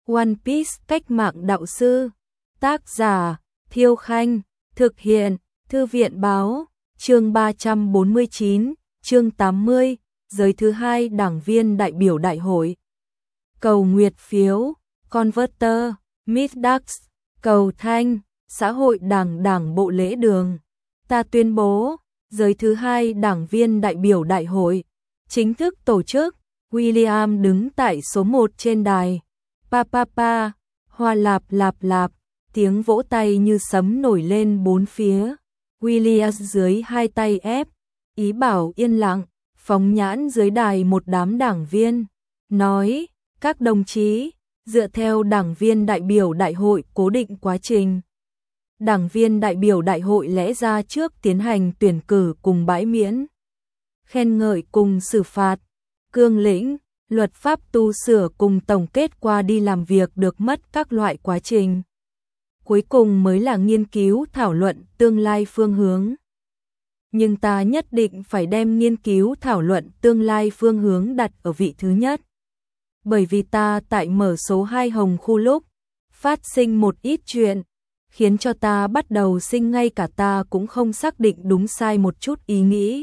One Piece cách mạng đạo sư. Tác giả Thiêu Khanh. Thực hiện Thư viện Báo. Chương 349, chương 80, giới thứ 2 đảng viên đại biểu đại hội. Cầu nguyệt phiếu, Converter, Middax, cầu thanh, xã hội đảng bộ lễ đường. Ta tuyên bố, giới thứ 2 đảng viên đại biểu đại hội chính thức tổ chức. William đứng tại số 1 trên đài. Pa pa pa, hoa lạp lạp lạp, tiếng vỗ tay như sấm nổi lên bốn phía. William dưới hai tay ép, ý bảo yên lặng, phóng nhãn dưới đài một đám đảng viên, nói, các đồng chí, dựa theo đảng viên đại biểu đại hội cố định quá trình. Đảng viên đại biểu đại hội lẽ ra trước tiến hành tuyển cử cùng bãi miễn, khen ngợi cùng xử phạt, cương lĩnh, luật pháp tu sửa cùng tổng kết qua đi làm việc được mất các loại quá trình. Cuối cùng mới là nghiên cứu thảo luận tương lai phương hướng. Nhưng ta nhất định phải đem nghiên cứu thảo luận tương lai phương hướng đặt ở vị thứ nhất. Bởi vì ta tại mở số 2 Hồng Khu lúc, phát sinh một ít chuyện, khiến cho ta bắt đầu sinh ngay cả ta cũng không xác định đúng sai một chút ý nghĩ.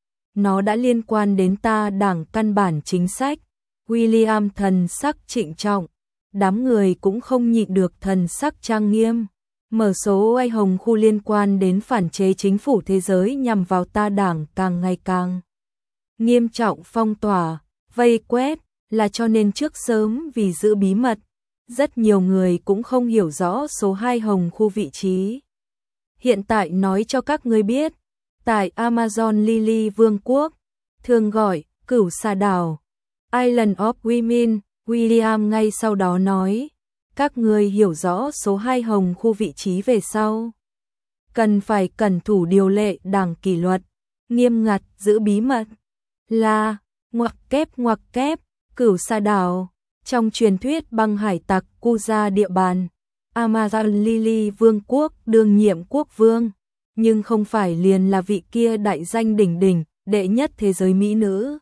Nó đã liên quan đến ta đảng căn bản chính sách. William thần sắc trịnh trọng, đám người cũng không nhịn được thần sắc trang nghiêm. Mở số ai Hồng Khu liên quan đến phản chế chính phủ thế giới nhằm vào ta đảng càng ngày càng nghiêm trọng, phong tỏa, vây quét, là cho nên trước sớm vì giữ bí mật, rất nhiều người cũng không hiểu rõ số 2 Hồng Khu vị trí. Hiện tại nói cho các ngươi biết, tại Amazon Lily Vương quốc, thường gọi Cửu Sa Đảo, Island of Women, William ngay sau đó nói, các ngươi hiểu rõ số 2 Hồng Khu vị trí về sau. Cần phải cẩn thủ điều lệ đảng kỷ luật, nghiêm ngặt giữ bí mật. Là, ngoặc kép, Cửu Sa Đảo, trong truyền thuyết băng hải tặc Kuja địa bàn, Amazon Lily Vương quốc đương nhiệm quốc vương, nhưng không phải liền là vị kia đại danh đỉnh đỉnh, đệ nhất thế giới mỹ nữ.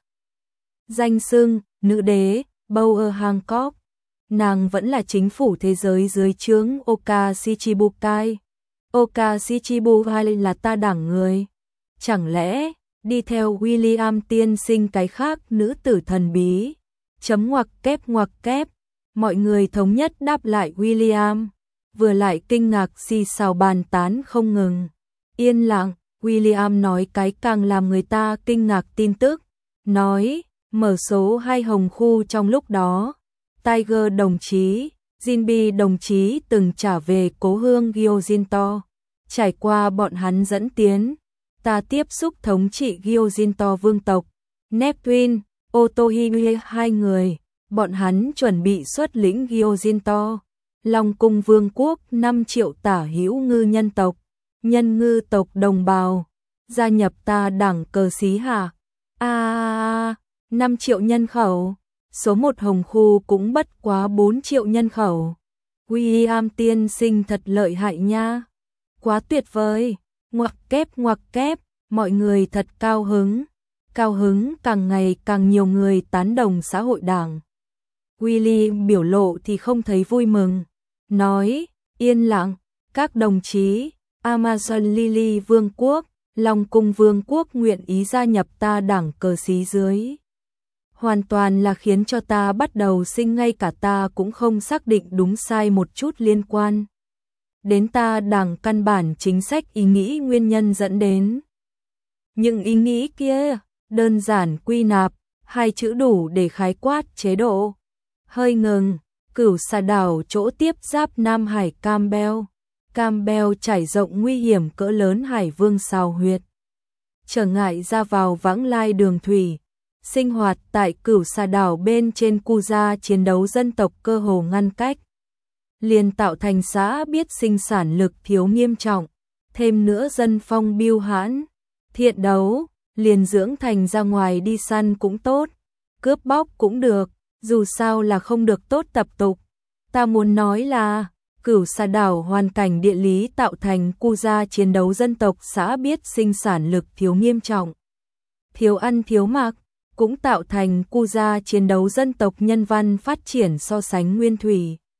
Danh xưng, nữ đế, Bower Hancock, nàng vẫn là chính phủ thế giới dưới trướng Oka Shichibukai. Oka Shichibukai là ta đảng người. Chẳng lẽ, đi theo William tiên sinh cái khác nữ tử thần bí? Chấm ngoặc kép, mọi người thống nhất đáp lại William, vừa lại kinh ngạc xì xào bàn tán không ngừng. Yên lặng, William nói cái càng làm người ta kinh ngạc tin tức, nói, mở số 2 Hồng Khu trong lúc đó, Tiger đồng chí, Jinbe đồng chí từng trả về cố hương Gyojinto, trải qua bọn hắn dẫn tiến, ta tiếp xúc thống trị Gyojinto vương tộc, Neptune, Otohime hai người, bọn hắn chuẩn bị xuất lĩnh Gyojinto, Long Cung vương quốc 5 triệu tả hữu ngư nhân tộc, nhân ngư tộc đồng bào, gia nhập ta đảng cờ xí hạ. 5 triệu nhân khẩu, số 1 Hồng Khu cũng bất quá 4 triệu nhân khẩu. William tiên sinh thật lợi hại nha. Quá tuyệt vời. Ngoặc kép, mọi người thật cao hứng. Cao hứng, càng ngày càng nhiều người tán đồng xã hội đảng. William biểu lộ thì không thấy vui mừng. Nói, yên lặng, các đồng chí, Amazon Lily Vương quốc, Long Cung Vương quốc nguyện ý gia nhập ta đảng cờ xí dưới. Hoàn toàn là khiến cho ta bắt đầu sinh ngay cả ta cũng không xác định đúng sai một chút liên quan đến ta đảng căn bản chính sách ý nghĩ nguyên nhân dẫn đến. Những ý nghĩ kia, đơn giản quy nạp, 2 chữ đủ để khái quát chế độ. Hơi ngừng, Cửu Sa Đảo chỗ tiếp giáp Nam Hải Campbell trải rộng nguy hiểm cỡ lớn hải vương xào huyệt. Trở ngại ra vào vãng lai đường thủy. Sinh hoạt tại Cửu Sa Đảo bên trên Kuja chiến đấu dân tộc cơ hồ ngăn cách. Liền tạo thành xã biết sinh sản lực thiếu nghiêm trọng. Thêm nữa dân phong biêu hãn. Thiện đấu, liền dưỡng thành ra ngoài đi săn cũng tốt. Cướp bóc cũng được, dù sao là không được tốt tập tục. Ta muốn nói là, Cửu Sa Đảo hoàn cảnh địa lý tạo thành Kuja chiến đấu dân tộc xã biết sinh sản lực thiếu nghiêm trọng. Thiếu ăn thiếu mặc. Cũng tạo thành Kuja chiến đấu dân tộc nhân văn phát triển so sánh nguyên thủy.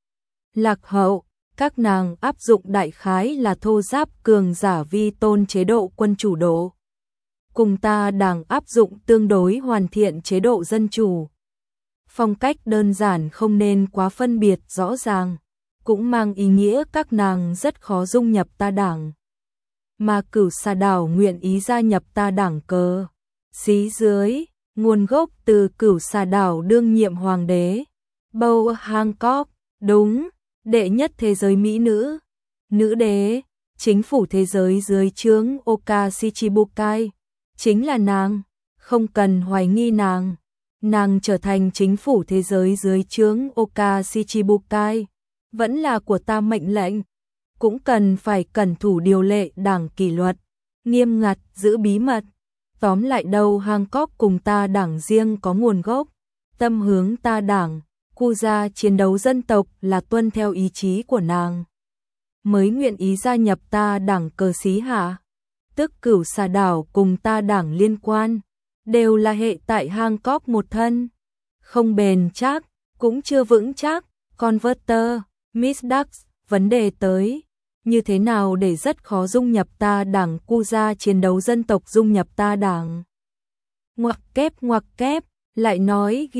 lạc hậu, các nàng áp dụng đại khái là thô giáp cường giả vi tôn chế độ quân chủ độ. Cùng ta Đảng áp dụng tương đối hoàn thiện chế độ dân chủ. Phong cách đơn giản không nên quá phân biệt rõ ràng, cũng mang ý nghĩa các nàng rất khó dung nhập ta Đảng. Mà Cửu Xà Đảo nguyện ý gia nhập ta Đảng cờ xí dưới, nguồn gốc từ Cửu Xà Đảo đương nhiệm hoàng đế Bow Hancock, đúng, đệ nhất thế giới mỹ nữ, nữ đế, chính phủ thế giới dưới trướng Oka Shichibukai, chính là nàng, không cần hoài nghi nàng. Nàng trở thành chính phủ thế giới dưới trướng Oka Shichibukai, vẫn là của ta mệnh lệnh, cũng cần phải cẩn thủ điều lệ Đảng kỷ luật, nghiêm ngặt, giữ bí mật. Tóm lại đâu Hancock cùng ta Đảng riêng có nguồn gốc, tâm hướng ta Đảng, cu gia chiến đấu dân tộc là tuân theo ý chí của nàng. Mới nguyện ý gia nhập ta Đảng cờ xí hạ, tức Cửu Xà Đảo cùng ta Đảng liên quan, đều là hệ tại Hancock một thân. Không bền chắc, cũng chưa vững chắc, Converter, Miss Ducks, vấn đề tới. Như thế nào để rất khó dung nhập ta Đảng cu gia chiến đấu dân tộc dung nhập ta Đảng. Ngoặc kép, lại nói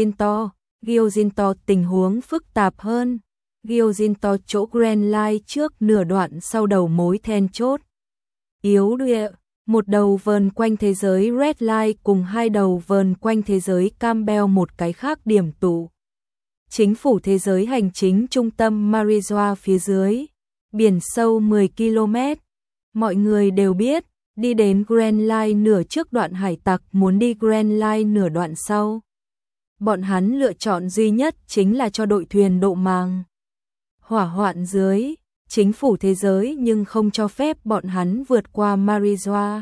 Gyojinto tình huống phức tạp hơn. Gyojinto chỗ Grand Line trước nửa đoạn sau đầu mối then chốt. Yếu địa, một đầu vờn quanh thế giới Red Line cùng hai đầu vờn quanh thế giới Campbell một cái khác điểm tụ. Chính phủ thế giới hành chính trung tâm Marijoa phía dưới. Biển sâu 10 km. Mọi người đều biết, đi đến Grand Line nửa trước đoạn hải tặc muốn đi Grand Line nửa đoạn sau. Bọn hắn lựa chọn duy nhất chính là cho đội thuyền độ màng. Hỏa hoạn dưới, chính phủ thế giới nhưng không cho phép bọn hắn vượt qua Marijoa.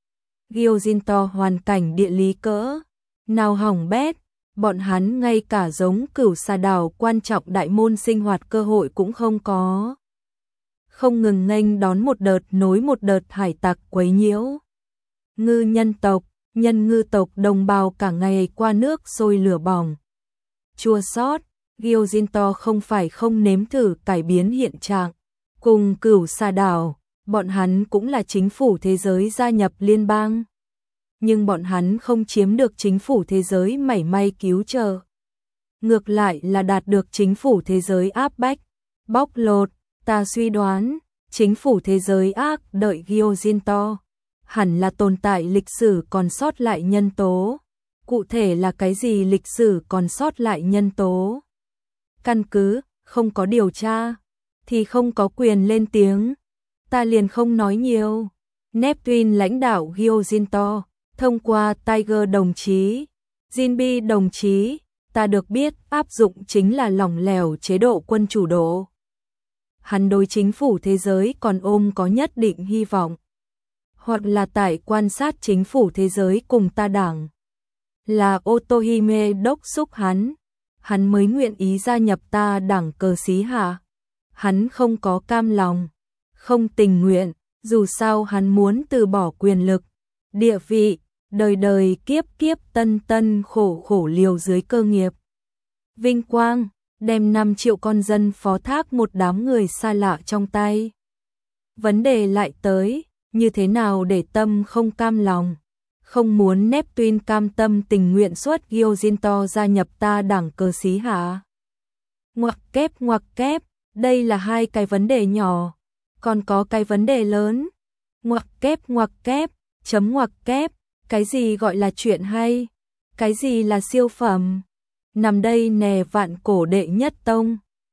Gyojinto hoàn cảnh địa lý cỡ nào hỏng bét, bọn hắn ngay cả giống Cửu Xà Đảo quan trọng đại môn sinh hoạt cơ hội cũng không có. Không ngừng nghênh đón một đợt nối một đợt hải tặc quấy nhiễu. Ngư nhân tộc, nhân ngư tộc đồng bào cả ngày qua nước sôi lửa bỏng. Chua xót, Gyojinto không phải không nếm thử cải biến hiện trạng. Cùng Cửu Xà Đảo, bọn hắn cũng là chính phủ thế giới gia nhập liên bang. Nhưng bọn hắn không chiếm được chính phủ thế giới mảy may cứu trợ. Ngược lại là đạt được chính phủ thế giới áp bách, bóc lột. Ta suy đoán, chính phủ thế giới ác đợi Gyojinto, hẳn là tồn tại lịch sử còn sót lại nhân tố. Cụ thể là cái gì lịch sử còn sót lại nhân tố? Căn cứ, không có điều tra, thì không có quyền lên tiếng. Ta liền không nói nhiều. Neptune lãnh đạo Gyojinto, thông qua Tiger đồng chí, Jinbi đồng chí, ta được biết áp dụng chính là lỏng lẻo chế độ quân chủ độ. Hắn đối chính phủ thế giới còn ôm có nhất định hy vọng. Hoặc là tại quan sát chính phủ thế giới cùng ta Đảng. Là Otohime đốc xúc hắn mới nguyện ý gia nhập ta Đảng cờ xí hạ. Hắn không có cam lòng, không tình nguyện, dù sao hắn muốn từ bỏ quyền lực, địa vị, đời đời kiếp kiếp tân tân khổ khổ liều dưới cơ nghiệp. Vinh quang, đem 5 triệu con dân phó thác một đám người xa lạ trong tay. Vấn đề lại tới, như thế nào để tâm không cam lòng, không muốn Neptune cam tâm tình nguyện xuất Gyojinto gia nhập ta Đảng cờ xí hả? Ngoặc kép, đây là hai cái vấn đề nhỏ, còn có cái vấn đề lớn. Ngoặc kép, chấm ngoặc kép, cái gì gọi là chuyện hay? Cái gì là siêu phẩm? Nằm đây nè vạn cổ đệ nhất tông,